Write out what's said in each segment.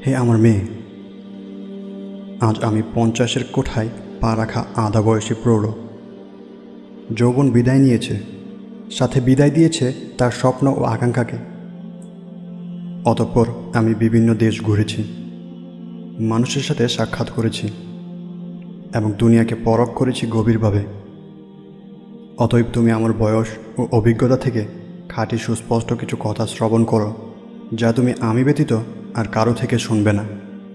হে আমার মেয়ে, আজ আমি 50-এর কোঠায় পা রাখা আধা বয়সী প্রৌঢ়। যৌবন বিদায় নিয়েছে, সাথে বিদায় দিয়েছে তার স্বপ্ন ও আকাঙ্ক্ষাকে। অতঃপর আমি বিভিন্ন দেশ ঘুরেছি, মানুষের সাথে সাক্ষাৎ করেছি এবং দুনিয়াকে পরখ করেছি গভীরভাবে। অতএব তুমি আমার বয়স ও অভিজ্ঞতা থেকে খাঁটি সুস্পষ্ট কিছু কথা শ্রবণ করো, যা তুমি আমি ব্যতীত আর কারো থেকে শুনবে না।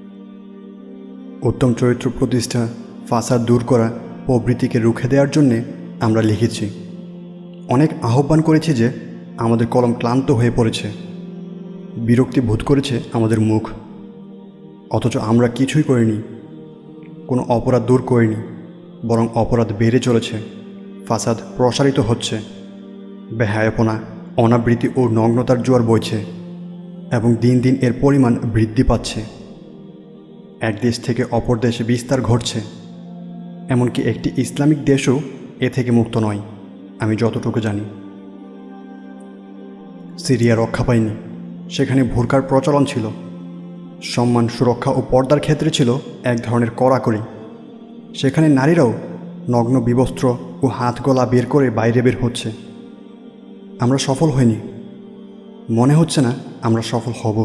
উত্তম চরিত্র প্রতিষ্ঠা, ফাসাদ দূর করা, প্রবৃত্তিকে রুখে দেওয়ার জন্যে আমরা লিখেছি। অনেক আহ্বান করেছি যে আমাদের কলম ক্লান্ত হয়ে পড়েছে, বিরক্তি বোধ করেছে আমাদের মুখ, অথচ আমরা কিছুই করিনি, কোনো অপরাধ দূর করিনি, বরং অপরাধ বেড়ে চলেছে, ফাসাদ প্রসারিত হচ্ছে, বেহায়াপনা, অনাবৃত্তি ও নগ্নতার জোয়ার বইছে এবং দিন দিন এর পরিমাণ বৃদ্ধি পাচ্ছে। এক দেশ থেকে অপর দেশে বিস্তার ঘটছে, এমনকি একটি ইসলামিক দেশও এ থেকে মুক্ত নয়, আমি যতটুকু জানি। সিরিয়া রক্ষা পায়নি, সেখানে বোরকার প্রচলন ছিল। সম্মান, সুরক্ষা ও পর্দার ক্ষেত্রে ছিল এক ধরনের কড়াকড়ি। সেখানে নারীরাও নগ্ন বিবস্ত্র ও হাত গলা বের করে বাইরে বের হচ্ছে। আমরা সফল হইনি, মনে হচ্ছে না আমরা সফল হব।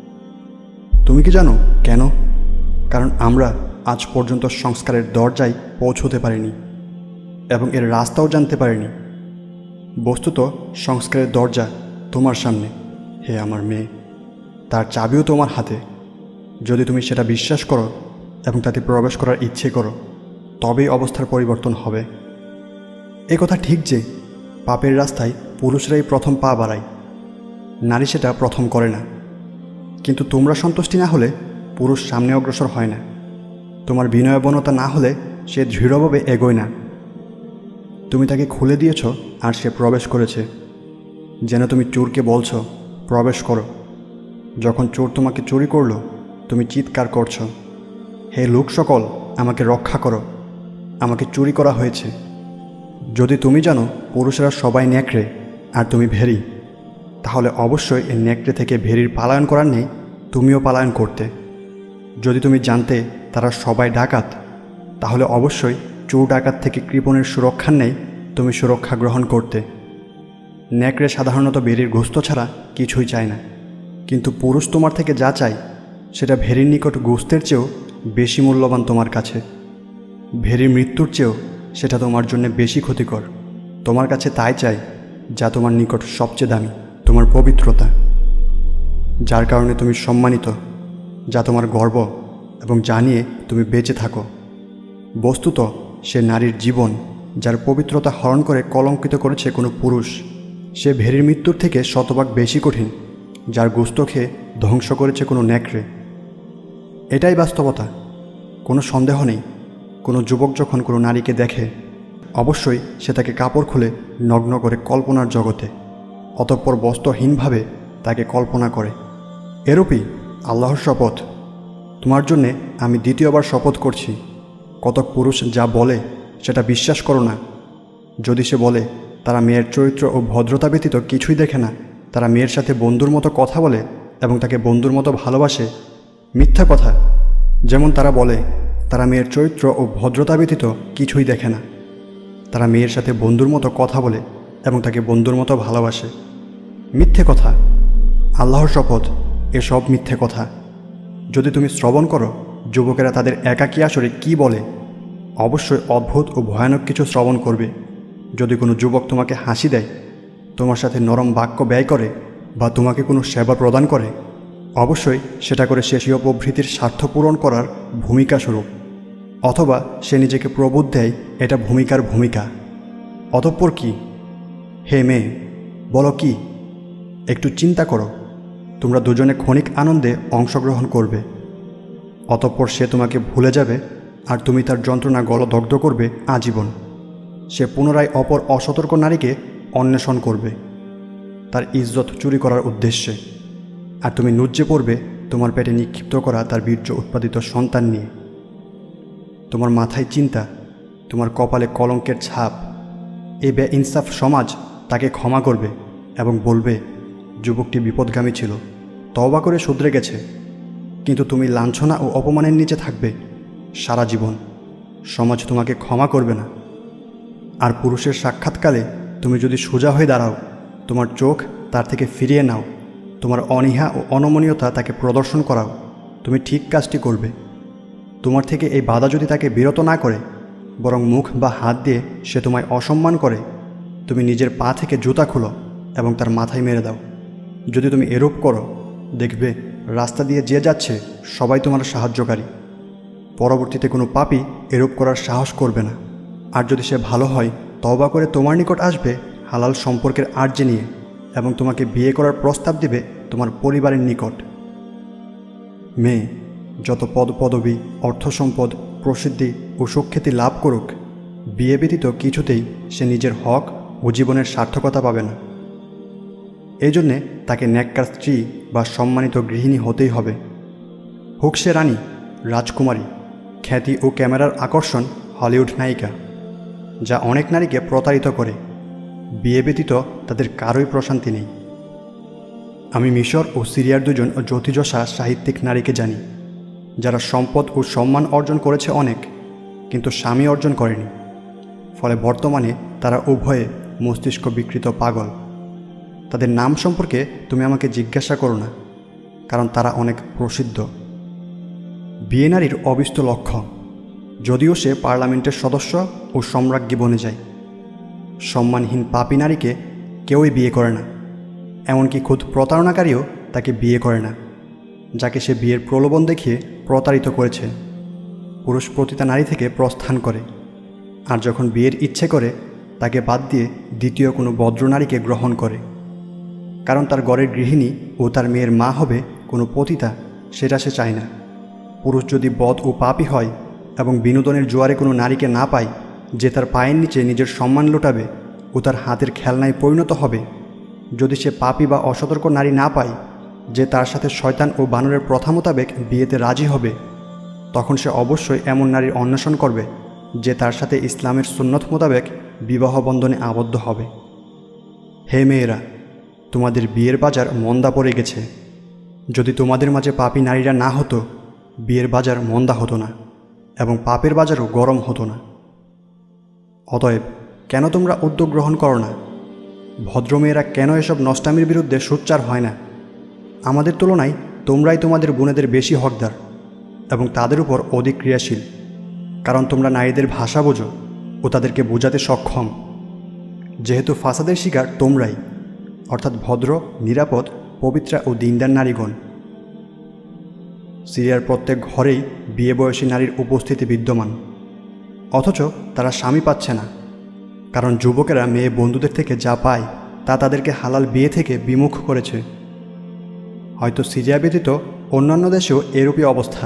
তুমি কি জানো কেন? কারণ আমরা আজ পর্যন্ত সংস্কারের দরজায় পৌঁছতে পারিনি এবং এর রাস্তাও জানতে পারিনি। বস্তুত সংস্কারের দরজা তোমার সামনে, হে আমার মেয়ে, তার চাবিও তোমার হাতে। যদি তুমি সেটা বিশ্বাস করো এবং তাতে প্রবেশ করার ইচ্ছে করো, তবেই অবস্থার পরিবর্তন হবে। এ কথা ঠিক যে পাপের রাস্তায় পুরুষরাই প্রথম পা বাড়ায়, নারী সেটা প্রথম করে না। কিন্তু তোমরা সন্তুষ্টি না হলে পুরুষ সামনে অগ্রসর হয় না, তোমার বিনয়বনতা না হলে সে দৃঢ়ভাবে এগোয় না। তুমি তাকে খুলে দিয়েছ আর সে প্রবেশ করেছে, যেন তুমি চোরকে বলছ প্রবেশ করো। যখন চোর তোমাকে চুরি করলো, তুমি চিৎকার করছ, হে লোক সকল, আমাকে রক্ষা করো, আমাকে চুরি করা হয়েছে। যদি তুমি জানো পুরুষেরা সবাই নেকড়ে আর তুমি ভেড়ি, তাহলে অবশ্যই এই নেকড়ে থেকে ভেড়ির পালায়ন করার নেই, তুমিও পালায়ন করতে। যদি তুমি জানতে তারা সবাই ডাকাত, তাহলে অবশ্যই চোর ডাকাত থেকে কৃপণের সুরক্ষার নেই, তুমি সুরক্ষা গ্রহণ করতে। নেকড়ে সাধারণত ভেড়ির গোস্ত ছাড়া কিছুই চায় না, কিন্তু পুরুষ তোমার থেকে যা চায় সেটা ভেড়ির নিকট গোস্তের চেয়েও বেশি মূল্যবান তোমার কাছে। ভেড়ির মৃত্যুর চেয়েও সেটা তোমার জন্য বেশি ক্ষতিকর। তোমার কাছে তাই চাই যা তোমার নিকট সবচেয়ে দামি, তোমার পবিত্রতা, যার কারণে তুমি সম্মানিত, যা তোমার গর্ব এবং যা নিয়ে তুমি বেঁচে থাকো। বস্তুত সে নারীর জীবন, যার পবিত্রতা হরণ করে কলঙ্কিত করেছে কোনো পুরুষ, সে ভেড়ির মৃত্যুর থেকে শতভাগ বেশি কঠিন, যার গোস্ত খেয়ে ধ্বংস করেছে কোনো নেকড়ে। এটাই বাস্তবতা, কোনো সন্দেহ নেই। কোনো যুবক যখন কোনো নারীকে দেখে, অবশ্যই সে তাকে কাপড় খুলে নগ্ন করে কল্পনার জগতে, অতঃপর বস্ত্রহীনভাবে তাকে কল্পনা করে। এরূপই আল্লাহর শপথ, তোমার জন্যে আমি দ্বিতীয়বার শপথ করছি, কতক পুরুষ যা বলে সেটা বিশ্বাস করো না। যদি সে বলে তারা মেয়ের চরিত্র ও ভদ্রতা ব্যতীত কিছুই দেখে না, তারা মেয়ের সাথে বন্ধুর মতো কথা বলে এবং তাকে বন্ধুর মতো ভালোবাসে, মিথ্যা কথা। যেমন তারা বলে তারা মেয়ের চরিত্র ও ভদ্রতা ব্যতীত কিছুই দেখে না, তারা মেয়ের সাথে বন্ধুর মতো কথা বলে এবং তাকে বন্ধুর মতো ভালোবাসে, মিথ্যে কথা। আল্লাহর শপথ, এসব মিথ্যে কথা। যদি তুমি শ্রবণ করো যুবকেরা তাদের একাকী আসরে কী বলে, অবশ্যই অদ্ভুত ও ভয়ানক কিছু শ্রবণ করবে। যদি কোনো যুবক তোমাকে হাসি দেয়, তোমার সাথে নরম বাক্য ব্যয় করে বা তোমাকে কোনো সেবা প্রদান করে, অবশ্যই সেটা করে সে স্বীয় প্রবৃত্তির স্বার্থ পূরণ করার ভূমিকা স্বরূপ, অথবা সে নিজেকে প্রবোধ দেয় এটা ভূমিকার ভূমিকা। অতঃপর কি? হে মেয়ে, বলো কি? একটু চিন্তা করো। তোমরা দুজনে ক্ষণিক আনন্দে অংশগ্রহণ করবে, অতঃপর সে তোমাকে ভুলে যাবে আর তুমি তার যন্ত্রণা গলদগ্ধ করবে আজীবন। সে পুনরায় অপর অসতর্ক নারীকে অন্বেষণ করবে তার ইজ্জত চুরি করার উদ্দেশ্যে, আর তুমি নুজ্জে পড়বে তোমার পেটে নিক্ষিপ্ত করা তার বীর্য উৎপাদিত সন্তান নিয়ে। তোমার মাথায় চিন্তা, তোমার কপালে কলঙ্কের ছাপ। এই বেইনসাফ সমাজ তাকে ক্ষমা করবে এবং বলবে যুবকটি বিপদগামী ছিল, তওবা করে শুধরে গেছে। কিন্তু তুমি লাঞ্ছনা ও অপমানের নিচে থাকবে সারা জীবন। সমাজ তোমাকে ক্ষমা করবে না। আর পুরুষের সাক্ষাৎকালে তুমি যদি সোজা হয়ে দাঁড়াও, তোমার চোখ তার থেকে ফিরিয়ে নাও, তোমার অনীহা ও অনমনীয়তা তাকে প্রদর্শন করাও, তুমি ঠিক কাজটি করবে। তোমার থেকে এই বাধা যদি তাকে বিরত না করে, বরং মুখ বা হাত দিয়ে সে তোমায় অসম্মান করে, তুমি নিজের পা থেকে জুতা খুলো এবং তার মাথায় মেরে দাও। যদি তুমি এরূপ করো, দেখবে রাস্তা দিয়ে যে যাচ্ছে সবাই তোমার সাহায্যকারী। পরবর্তীতে কোনো পাপী এরূপ করার সাহস করবে না। আর যদি সে ভালো হয়, তওবা করে তোমার নিকট আসবে হালাল সম্পর্কের আর্জি নিয়ে এবং তোমাকে বিয়ে করার প্রস্তাব দিবে তোমার পরিবারের নিকট। মেয়ে যত পদপদবী, অর্থ সম্পদ, প্রসিদ্ধি ও সুখ্যাতি লাভ করুক, বিয়ে ব্যতীত কিছুতেই সে নিজের হক ও জীবনের সার্থকতা পাবে না। এই জন্যে তাকে নেককার স্ত্রী বা সম্মানিত গৃহিণী হতেই হবে। হোক সে রানী, রাজকুমারী, খ্যাতি ও ক্যামেরার আকর্ষণ হলিউড নায়িকা, যা অনেক নারীকে প্রতারিত করে। বিয়ে ব্যতীত তাদের কারোই প্রশান্তি নেই। আমি মিশর ও সিরিয়ার দুজন জ্যোতিযশা সাহিত্যিক নারীকে জানি, যারা সম্পদ ও সম্মান অর্জন করেছে অনেক, কিন্তু স্বামী অর্জন করেনি। ফলে বর্তমানে তারা উভয়ে মস্তিষ্ক বিকৃত পাগল। তাদের নাম সম্পর্কে তুমি আমাকে জিজ্ঞাসা করো না, কারণ তারা অনেক প্রসিদ্ধ। বিয়ে নারীর অবিষ্ট লক্ষ্য, যদিও সে পার্লামেন্টের সদস্য ও সম্রাজ্ঞী বনে যায়। সম্মানহীন পাপী নারীকে কেউই বিয়ে করে না, এমনকি খুদ প্রতারণাকারীও তাকে বিয়ে করে না, যাকে সে বিয়ের প্রলোভন দেখিয়ে প্রতারিত করেছে। পুরুষ প্রতিটা নারী থেকে প্রস্থান করে, আর যখন বিয়ের ইচ্ছে করে তাকে বাদ দিয়ে দ্বিতীয় কোনো ভদ্র নারীকে গ্রহণ করে। কারণ তার ঘরের গৃহিণী ও তার মেয়ের মা হবে কোনো পতিতা, সেটা সে চায় না। পুরুষ যদি বদ ও পাপী হয় এবং বিনোদনের জোয়ারে কোনো নারীকে না পায় যে তার পায়ের নিচে নিজের সম্মান লুটাবে ও তার হাতের খেলনায় পরিণত হবে, যদি সে পাপী বা অসতর্ক নারী না পায় যে তার সাথে শয়তান ও বানরের প্রথা মোতাবেক বিয়েতে রাজি হবে, তখন সে অবশ্যই এমন নারীর অন্বেষণ করবে যে তার সাথে ইসলামের সুন্নত মোতাবেক বিবাহ বন্ধনে আবদ্ধ হবে। হে মেয়েরা, তোমাদের বিয়ের বাজার মন্দা পড়ে গেছে। যদি তোমাদের মাঝে পাপী নারীরা না হতো, বিয়ের বাজার মন্দা হতো না এবং পাপের বাজারও গরম হতো না। অতএব কেন তোমরা উদ্যোগ গ্রহণ করো না? ভদ্রমেয়েরা কেন এসব নষ্টামির বিরুদ্ধে সোচ্চার হয় না? আমাদের তুলনায় তোমরাই তোমাদের বোনেদের বেশি হকদার এবং তাদের উপর অধিক ক্রিয়াশীল, কারণ তোমরা নারীদের ভাষা বোঝো ও তাদেরকে বোঝাতে সক্ষম। যেহেতু ফাসাদের শিকার তোমরাই, অর্থাৎ ভদ্র, নিরাপদ, পবিত্রা ও দিনদার নারীগণ। সিরিয়ার প্রত্যেক ঘরেই বিয়ে বয়সী নারীর উপস্থিতি বিদ্যমান, অথচ তারা স্বামী পাচ্ছে না, কারণ যুবকেরা মেয়ে বন্ধুদের থেকে যা পায় তা তাদেরকে হালাল বিয়ে থেকে বিমুখ করেছে। হয়তো সিরিয়া ব্যতীত অন্যান্য দেশেও এরূপই অবস্থা।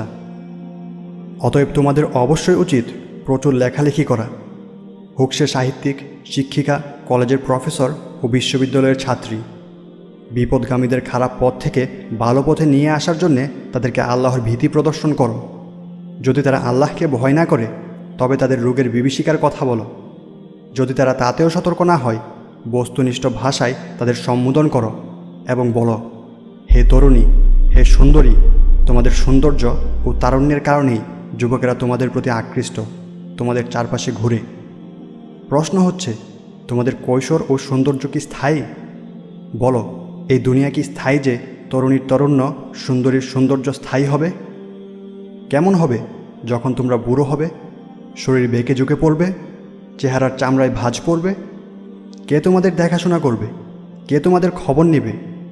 অতএব তোমাদের অবশ্যই উচিত প্রচুর লেখালেখি করা, হোক সে সাহিত্যিক, শিক্ষিকা, কলেজের প্রফেসর ও বিশ্ববিদ্যালয়ের ছাত্রী। বিপদগামীদের খারাপ পথ থেকে ভালো পথে নিয়ে আসার জন্যে তাদেরকে আল্লাহর ভীতি প্রদর্শন করো। যদি তারা আল্লাহকে ভয় না করে, তবে তাদের রোগের বিভীষিকার কথা বলো। যদি তারা তাতেও সতর্ক না হয়, বস্তুনিষ্ঠ ভাষায় তাদের সম্বোধন করো এবং বলো, হে তরুণী, হে সুন্দরী, তোমাদের সৌন্দর্য ও তারুণ্যের কারণেই যুবকেরা তোমাদের প্রতি আকৃষ্ট, তোমাদের চারপাশে ঘুরে। প্রশ্ন হচ্ছে, তোমাদের কৈশোর ও সৌন্দর্য কি স্থায়ী? বলো, এই দুনিয়া কি স্থায়ী যে তরুণীর তরুণ্য, সুন্দরীর সৌন্দর্য স্থায়ী হবে? কেমন হবে যখন তোমরা বুড়ো হবে, শরীর বেঁকে ঝুঁকে পড়বে, চেহারার চামড়ায় ভাঁজ পড়বে? কে তোমাদের দেখাশোনা করবে? কে তোমাদের খবর নেবে?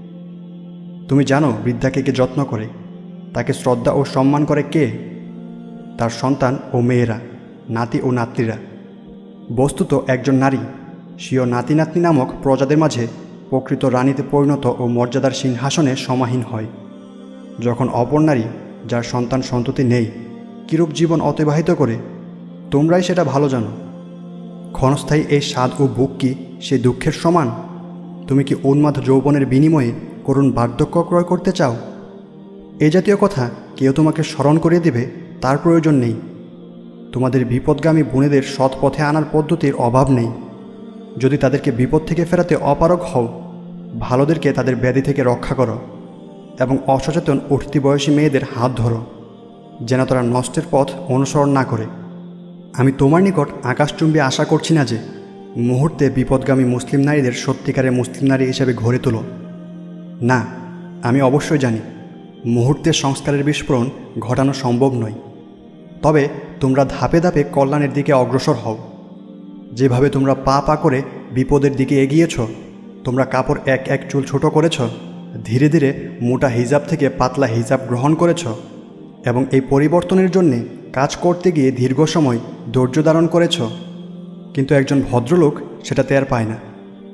তুমি জানো বৃদ্ধাকে কে যত্ন করে, তাকে শ্রদ্ধা ও সম্মান করে কে? তার সন্তান ও মেয়েরা, নাতি ও নাতনিরা। বস্তুত একজন নারী স্বীয় নাতি নাতনি নামক প্রজাদের মাঝে প্রকৃত রানীতে পরিণত ও মর্যাদার সিংহাসনে সমাহীন হয়। যখন অপর নারী, যার সন্তান সন্ততি নেই, কিরূপ জীবন অতিবাহিত করে, তোমরাই সেটা ভালো জানো। ক্ষণস্থায়ী এই স্বাদ ও বুক কি সেই দুঃখের সমান? তুমি কি উন্মাদ যৌবনের বিনিময়ে করুণ বার্ধক্য ক্রয় করতে চাও? এ জাতীয় কথা কেউ তোমাকে স্মরণ করিয়ে দেবে তার প্রয়োজন নেই। তোমাদের বিপদগামী বোনেদের সৎ পথে আনার পদ্ধতির অভাব নেই। যদি তাদেরকে বিপদ থেকে ফেরাতে অপারগ হও, ভালোদেরকে তাদের ব্যাধি থেকে রক্ষা করো। এবং অসচেতন উঠতি বয়সী মেয়েদের হাত ধরো, যেন তারা নষ্টের পথ অনুসরণ না করে। আমি তোমার নিকট আকাশচুম্বী আশা করছি না যে মুহূর্তে বিপদগামী মুসলিম নারীদের সত্যিকারের মুসলিম নারী হিসেবে গড়ে তোলো। না, আমি অবশ্যই জানি মুহূর্তের সংস্কারের বিস্ফোরণ ঘটানো সম্ভব নয়। তবে তোমরা ধাপে ধাপে কল্যাণের দিকে অগ্রসর হও। যেভাবে তোমরা পা পা করে বিপদের দিকে এগিয়েছ, তোমরা কাপড় এক এক চুল ছোট করেছ, ধীরে ধীরে মোটা হিজাব থেকে পাতলা হিজাব গ্রহণ করেছ এবং এই পরিবর্তনের জন্যে কাজ করতে গিয়ে দীর্ঘ সময় ধৈর্য ধারণ করেছ, কিন্তু একজন ভদ্রলোক সেটা টের পায় না।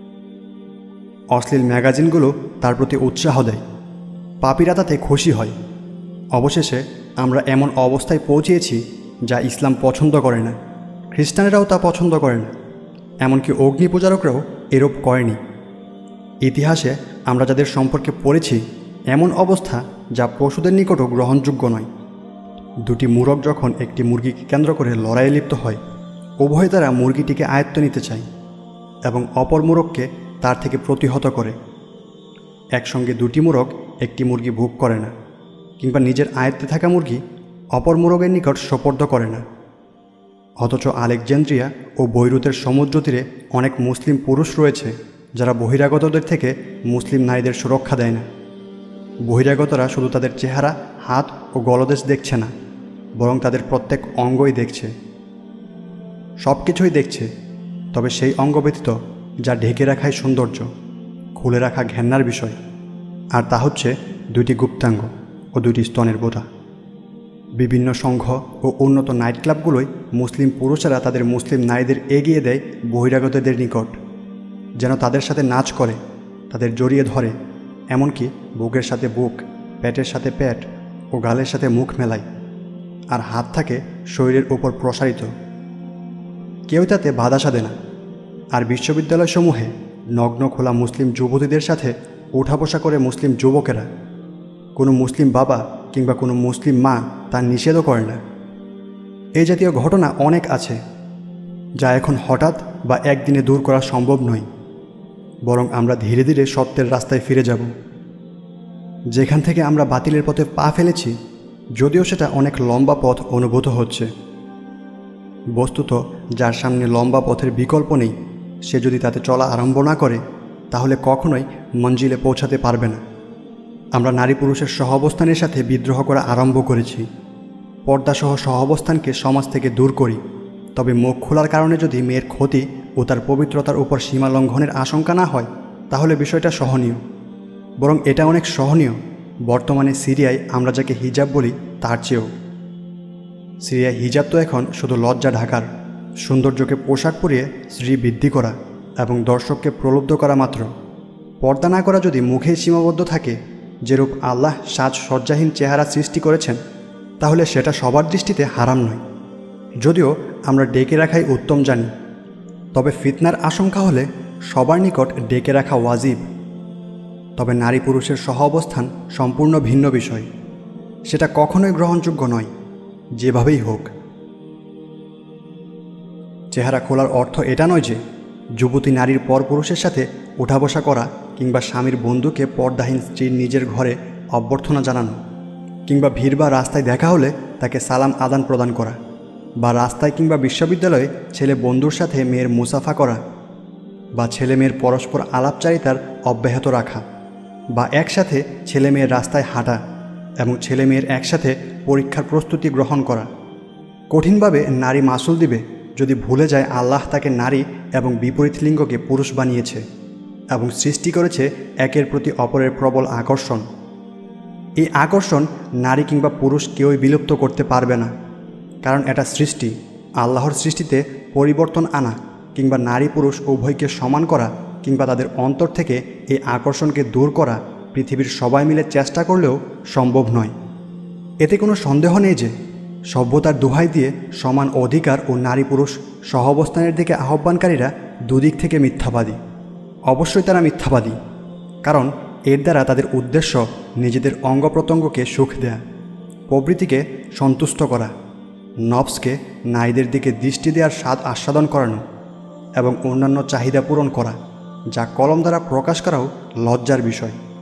অশ্লীল ম্যাগাজিনগুলো তার প্রতি উৎসাহ দেয়, পাপীরা তাতে খুশি হয়। অবশেষে আমরা এমন অবস্থায় পৌঁছেছি যা ইসলাম পছন্দ করে না, খ্রিস্টানেরাও তা পছন্দ করে না, এমনকি অগ্নি পূজারকরাও এরূপ করেনি। ইতিহাসে আমরা যাদের সম্পর্কে পড়েছি এমন অবস্থা যা পশুদের নিকটও গ্রহণযোগ্য নয়। দুটি মুরগ যখন একটি মুরগিকে কেন্দ্র করে লড়াইয়ে লিপ্ত হয়, উভয় তারা মুরগিটিকে আয়ত্ত নিতে চায় এবং অপর মুরগকে তার থেকে প্রতিহত করে। একসঙ্গে দুটি মুরগ একটি মুরগি ভোগ করে না, কিংবা নিজের আয়ত্তে থাকা মুরগি অপর মুরগের নিকট সোপর্দ করে না। অথচ আলেকজান্দ্রিয়া ও বৈরুতের সমুদ্র তীরে অনেক মুসলিম পুরুষ রয়েছে যারা বহিরাগতদের থেকে মুসলিম নারীদের সুরক্ষা দেয় না। বহিরাগতরা শুধু তাদের চেহারা, হাত ও গলদেশ দেখছে না, বরং তাদের প্রত্যেক অঙ্গই দেখছে। সব কিছুই দেখছে, তবে সেই অঙ্গ ব্যতীত যা ঢেকে রাখাই সৌন্দর্য, খুলে রাখা ঘেন্নার বিষয়, আর তা হচ্ছে দুইটি গুপ্তাঙ্গ ও দুইটি স্তনের বোঁটা। বিভিন্ন সংঘ ও উন্নত নাইট ক্লাবগুলোই মুসলিম পুরুষেরা তাদের মুসলিম নারীদের এগিয়ে দেয় বহিরাগতদের নিকট, যেন তাদের সাথে নাচ করে, তাদের জড়িয়ে ধরে, এমনকি বুকের সাথে বুক, পেটের সাথে পেট ও গালের সাথে মুখ মেলায়, আর হাত থাকে শরীরের উপর প্রসারিত। কেউ তাতে বাধা সাধে না। আর বিশ্ববিদ্যালয়সমূহে নগ্ন খোলা মুসলিম যুবতীদের সাথে ওঠা বসা করে মুসলিম যুবকেরা। কোনো মুসলিম বাবা কিংবা কোনো মুসলিম মা তা নিষেধও করে না। এই জাতীয় ঘটনা অনেক আছে, যা এখন হঠাৎ বা একদিনে দূর করা সম্ভব নয়, বরং আমরা ধীরে ধীরে সত্যের রাস্তায় ফিরে যাব, যেখান থেকে আমরা বাতিলের পথে পা ফেলেছি, যদিও সেটা অনেক লম্বা পথ অনুভূত হচ্ছে। বস্তুত যার সামনে লম্বা পথের বিকল্প নেই, সে যদি তাতে চলা আরম্ভ না করে, তাহলে কখনোই মঞ্জিলে পৌঁছাতে পারবে না। আমরা নারী পুরুষের সহাবস্থানের সাথে বিদ্রোহ করা আরম্ভ করেছি। পর্দাসহ সহাবস্থানকে সমাজ থেকে দূর করি, তবে মুখ খোলার কারণে যদি মেয়ের ক্ষতি ও তার পবিত্রতার উপর সীমা লঙ্ঘনের আশঙ্কা না হয়, তাহলে বিষয়টা সহনীয়। বরং এটা অনেক সহনীয় বর্তমানে সিরিয়ায় আমরা যাকে হিজাব বলি তার চেয়েও। সিরিয়ায় হিজাব তো এখন শুধু লজ্জা ঢাকার, সৌন্দর্যকে পোশাক পরিয়ে শ্রী বৃদ্ধি করা এবং দর্শককে প্রলুব্ধ করা মাত্র। পর্দা না করা যদি মুখেই সীমাবদ্ধ থাকে, যেরূপ আল্লাহ সাজসজ্জাহীন চেহারা সৃষ্টি করেছেন, তাহলে সেটা সবার দৃষ্টিতে হারাম নয়। যদিও আমরা ডেকে রাখাই উত্তম জানি, তবে ফিতনার আশঙ্কা হলে সবার নিকট ডেকে রাখা ওয়াজিব। তবে নারী পুরুষের সহাবস্থান সম্পূর্ণ ভিন্ন বিষয়, সেটা কখনোই গ্রহণযোগ্য নয়, যেভাবেই হোক। চেহারা খোলার অর্থ এটা নয় যে যুবতী নারীর পর পুরুষের সাথে ওঠা বসা করা, কিংবা স্বামীর বন্ধুকে পর্দাহীন স্ত্রীর নিজের ঘরে অভ্যর্থনা জানানো, কিংবা ভিড় বা রাস্তায় দেখা হলে তাকে সালাম আদান প্রদান করা, বা রাস্তায় কিংবা বিশ্ববিদ্যালয়ে ছেলে বন্ধুর সাথে মেয়ের মুসাফা করা, বা ছেলে মেয়ের পরস্পর আলাপচারিতার অব্যাহত রাখা, বা একসাথে ছেলে মেয়ের রাস্তায় হাঁটা এবং ছেলে মেয়ের একসাথে পরীক্ষার প্রস্তুতি গ্রহণ করা। কঠিনভাবে নারী মাসুল দিবে যদি ভুলে যায় আল্লাহ তাকে নারী এবং বিপরীত লিঙ্গকে পুরুষ বানিয়েছে এবং সৃষ্টি করেছে একের প্রতি অপরের প্রবল আকর্ষণ। এই আকর্ষণ নারী কিংবা পুরুষ কেউই বিলুপ্ত করতে পারবে না, কারণ এটা সৃষ্টি। আল্লাহর সৃষ্টিতে পরিবর্তন আনা কিংবা নারী পুরুষ উভয়কে সমান করা কিংবা তাদের অন্তর থেকে এই আকর্ষণকে দূর করা পৃথিবীর সবাই মিলে চেষ্টা করলেও সম্ভব নয়। এতে কোনো সন্দেহ নেই যে সভ্যতার দোহাই দিয়ে সমান অধিকার ও নারী পুরুষ সহাবস্থানের দিকে আহ্বানকারীরা দুদিক থেকে মিথ্যাবাদী। অবশ্যই তারা মিথ্যাবাদী, কারণ এর দ্বারা তাদের উদ্দেশ্য নিজেদের অঙ্গ প্রত্যঙ্গকে সুখ দেয়া, প্রবৃত্তিকে সন্তুষ্ট করা, নফসকে নারীদের দিকে দৃষ্টি দেওয়ার স্বাদ আস্বাদন করানো এবং অন্যান্য চাহিদা পূরণ করা, যা কলম দ্বারা প্রকাশ করাও লজ্জার বিষয়।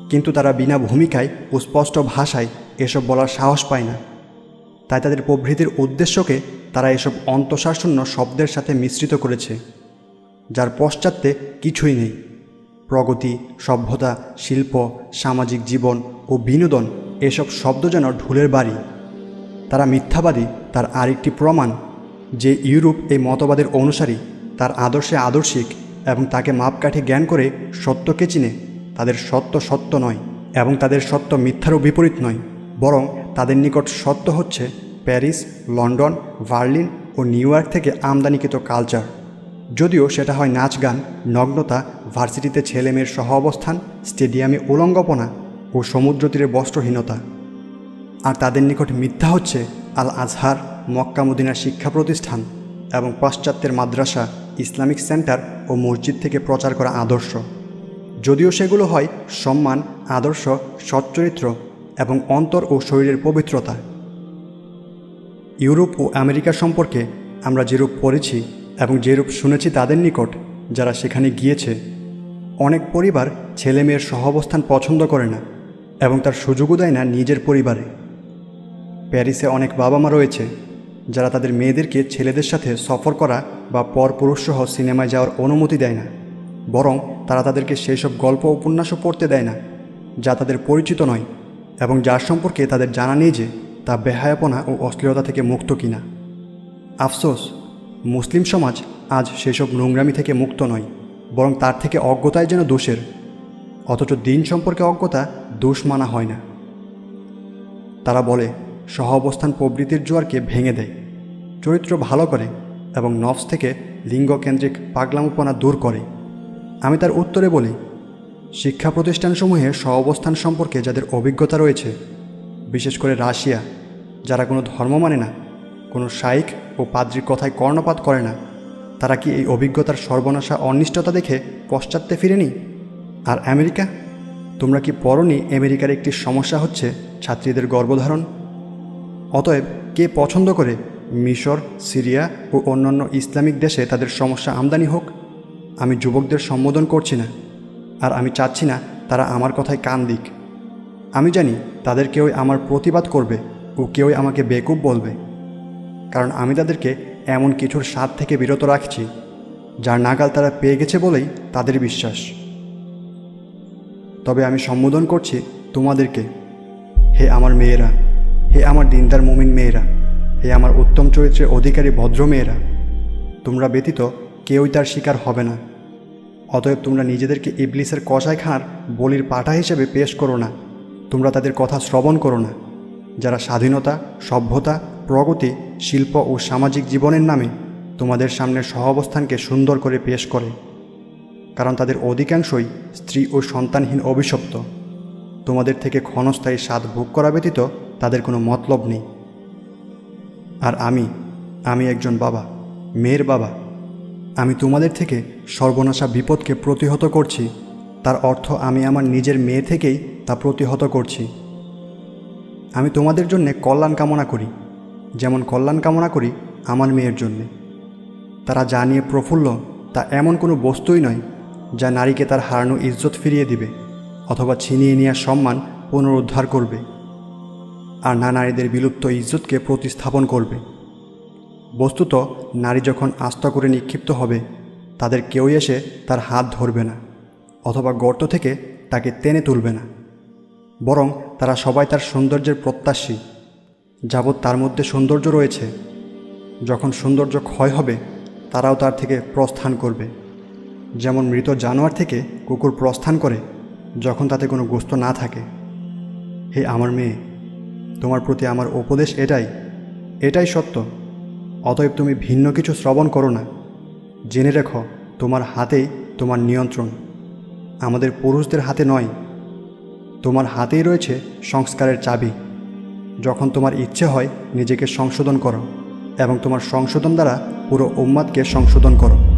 কিন্তু তারা বিনা ভূমিকায় ও স্পষ্ট ভাষায় এসব বলার সাহস পায় না। তাই তাদের প্রবৃত্তির উদ্দেশ্যকে তারা এসব অন্তঃসারশূন্য শব্দের সাথে মিশ্রিত করেছে, যার পশ্চাতে কিছুই নেই। প্রগতি, সভ্যতা, শিল্প, সামাজিক জীবন ও বিনোদন এসব শব্দ যেন ঢুলের বাড়ি। তারা মিথ্যাবাদী তার আরেকটি প্রমাণ যে ইউরোপ এই মতবাদের অনুসারী, তার আদর্শে আদর্শিক এবং তাকে মাপকাঠি জ্ঞান করে সত্যকে চিনে। তাদের সত্য সত্য নয় এবং তাদের সত্য মিথ্যারও বিপরীত নয়, বরং তাদের নিকট সত্য হচ্ছে প্যারিস, লন্ডন, বার্লিন ও নিউ ইয়র্ক থেকে আমদানিকৃত কালচার। যদিও সেটা হয় নাচ গান, নগ্নতা, ভার্সিটিতে ছেলেমেয়ের সহ অবস্থান, স্টেডিয়ামে উলঙ্গপনা ও সমুদ্রতীরে বস্ত্রহীনতা। আর তাদের নিকট মিথ্যা হচ্ছে আল আজহার, মক্কা মদিনার শিক্ষা প্রতিষ্ঠান এবং পাশ্চাত্যের মাদ্রাসা, ইসলামিক সেন্টার ও মসজিদ থেকে প্রচার করা আদর্শ। যদিও সেগুলো হয় সম্মান, আদর্শ, সচ্চরিত্র এবং অন্তর ও শরীরের পবিত্রতা। ইউরোপ ও আমেরিকা সম্পর্কে আমরা যেরূপ পড়েছি এবং যেরূপ শুনেছি তাদের নিকট, যারা সেখানে গিয়েছে, অনেক পরিবার ছেলেমেয়ের সহাবস্থান পছন্দ করে না এবং তার সুযোগও দেয় না নিজের পরিবারে। প্যারিসে অনেক বাবা মা রয়েছে যারা তাদের মেয়েদেরকে ছেলেদের সাথে সফর করা বা পরপুরুষসহ সিনেমায় যাওয়ার অনুমতি দেয় না, বরং তারা তাদেরকে সেই সব গল্প উপন্যাসও পড়তে দেয় না যা তাদের পরিচিত নয় এবং যার সম্পর্কে তাদের জানা নেই যে তা বেহায়াপনা ও অশ্লীলতা থেকে মুক্ত কিনা। আফসোস, মুসলিম সমাজ আজ সেসব নোংরামি থেকে মুক্ত নয়, বরং তার থেকে অজ্ঞতাই যেন দোষের। অথচ দিন সম্পর্কে অজ্ঞতা দোষ মানা হয় না। তারা বলে সহ অবস্থান প্রবৃত্তির জোয়ারকে ভেঙে দেয়, চরিত্র ভালো করে এবং নফস থেকে লিঙ্গকেন্দ্রিক পাগলামোপনা দূর করে। আমি তার উত্তরে বলি, শিক্ষা প্রতিষ্ঠানসমূহে সহ অবস্থান সম্পর্কে যাদের অভিজ্ঞতা রয়েছে, বিশেষ করে রাশিয়া, যারা কোনো ধর্ম মানে না, কোনো শাইখ ও পাদ্রির কথায় কর্ণপাত করে না, তারা কি এই অভিজ্ঞতার সর্বনাশা অনিষ্টতা দেখে পশ্চাতে ফিরেনি? আর আমেরিকা, তোমরা কি পড়নি আমেরিকার একটি সমস্যা হচ্ছে ছাত্রীদের গর্ভধারণ? অতএব কে পছন্দ করে মিশর, সিরিয়া ও অন্যান্য ইসলামিক দেশে তাদের সমস্যা আমদানি হোক? আমি যুবকদের সম্বোধন করছি না, আর আমি চাচ্ছি না তারা আমার কথায় কান দিক। আমি জানি তাদের কেউই আমার প্রতিবাদ করবে ও কেউই আমাকে বেকুব বলবে, কারণ আমি তাদেরকে এমন কিছুর স্বাদ থেকে বিরত রাখছি যার নাগাল তারা পেয়ে গেছে বলেই তাদের বিশ্বাস। তবে আমি সম্বোধন করছি তোমাদেরকে, হে আমার মেয়েরা, হে আমার দিনদার মুমিন মেয়েরা, হে আমার উত্তম চরিত্রের অধিকারী ভদ্র মেয়েরা, তোমরা ব্যতীত কেউই তার শিকার হবে না। অতএব তোমরা নিজেদেরকে ইবলিসের কসাইখানার বলির পাঠা হিসেবে পেশ করো না। তোমরা তাদের কথা শ্রবণ করো না, যারা স্বাধীনতা, সভ্যতা, প্রগতি, শিল্প ও সামাজিক জীবনের নামে তোমাদের সামনে সহাবস্থানকে সুন্দর করে পেশ করে, কারণ তাদের অধিকাংশই স্ত্রী ও সন্তানহীন অভিশপ্ত। তোমাদের থেকে ক্ষণস্থায়ী স্বাদ ভোগ করা ব্যতীত তাদের কোনো মতলব নেই। আর আমি একজন বাবা, মেয়ের বাবা। আমি তোমাদের থেকে সর্বনাশা বিপদকে প্রতিহত করছি, তার অর্থ আমি আমার নিজের মেয়ে থেকেই তা প্রতিহত করছি। আমি তোমাদের জন্যে কল্যাণ কামনা করি, যেমন কল্যাণ কামনা করি আমার মেয়ের জন্যে। তারা যা নিয়ে প্রফুল্ল তা এমন কোনো বস্তুই নয় যা নারীকে তার হারানো ইজ্জত ফিরিয়ে দিবে অথবা ছিনিয়ে নেওয়া সম্মান পুনরুদ্ধার করবে, আর না নারীদের বিলুপ্ত ইজ্জতকে প্রতিস্থাপন করবে। বস্তুত নারী যখন আস্থা করে নিক্ষিপ্ত হবে, তাদের কেউই এসে তার হাত ধরবে না অথবা গর্ত থেকে তাকে টেনে তুলবে না, বরং তারা সবাই তার সৌন্দর্যের প্রত্যাশী, যাবৎ তার মধ্যে সৌন্দর্য রয়েছে। যখন সৌন্দর্য ক্ষয় হবে, তারাও তার থেকে প্রস্থান করবে, যেমন মৃত জানোয়ার থেকে কুকুর প্রস্থান করে যখন তাতে কোনো গোস্ত না থাকে। হে আমার মেয়ে, তোমার প্রতি আমার উপদেশ এটাই সত্য। অতএব তুমি ভিন্ন কিছু শ্রবণ করো না। জেনে রেখো, তোমার হাতেই তোমার নিয়ন্ত্রণ, আমাদের পুরুষদের হাতে নয়। তোমার হাতেই রয়েছে সংস্কারের চাবি। যখন তোমার ইচ্ছে হয় নিজেকে সংশোধন করো এবং তোমার সংশোধন দ্বারা পুরো উম্মাদকে সংশোধন করো।